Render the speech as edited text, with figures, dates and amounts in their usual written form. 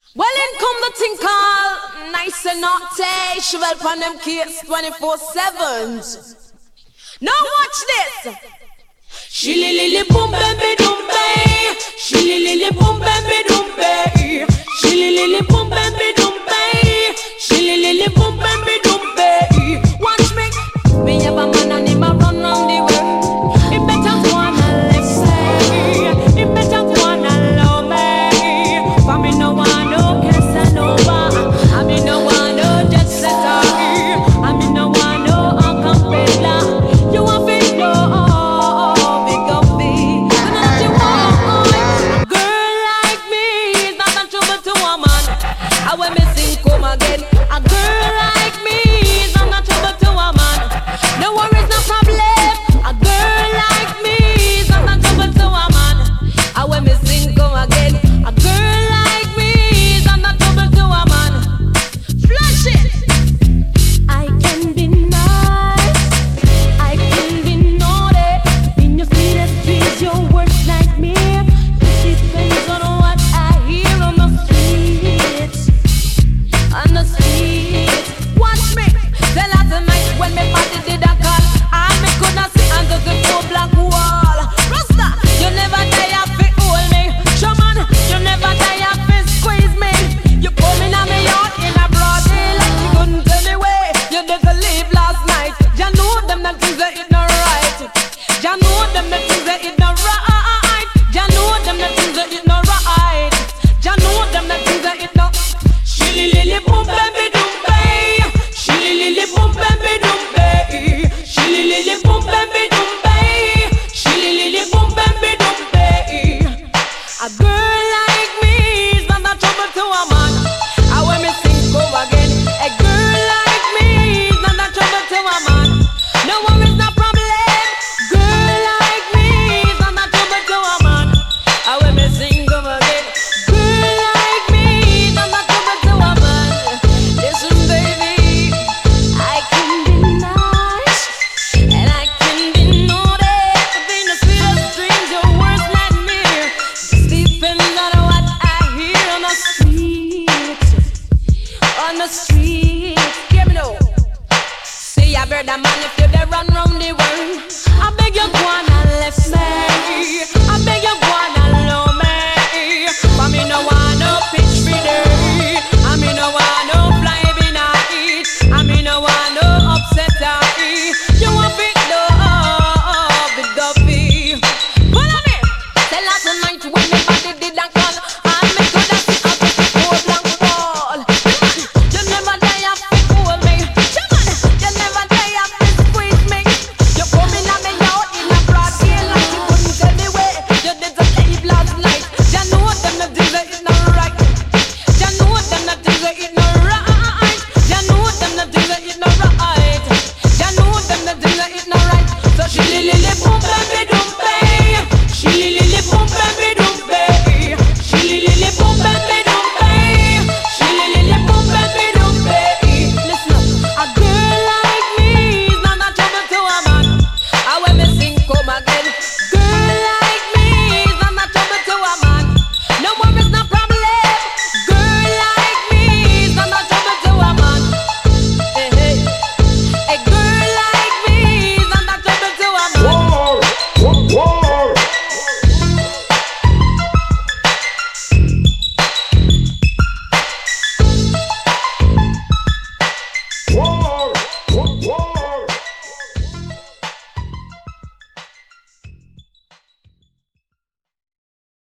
Well, in come the thing called nice and naughty. She will pan them kids 24/7. Now watch this. She li boom baby doom bay. She li boom baby doom bay. She li boom baby doom bay. She li boom baby doom bay. Watch me. Me have a man and him a run round the world. He better go on and listen. He better go on and love me. For me no one no Casanova. I me no one no jet setter. I me no one no acapella. You want me know big up me. Not you want a girl like me is not a trouble to a man. I when me sing come again. A girl like me is not a trouble to a man. No worries, no problem. A girl like me is not a trouble to a man. I when me sing come again. A girl like me is not a trouble to a man. Flush it. I can be nice. I can be naughty. In your sweetest dreams, your worst nightmare. It depends on what I hear on the streets. On the streets. Watch me. The last night when me party did a call, and me coulda see under the four black wall. Rasta, you never die of it hold me. Shaman, you never die of it squeeze me. You come in on me yard in a broad daylight. You couldn't tell me where you did to leave last night. You know them the things that it not right. You know them the things that it not right. You know them the things that it not right. You know them the things that it not. Shilly lily boom baby.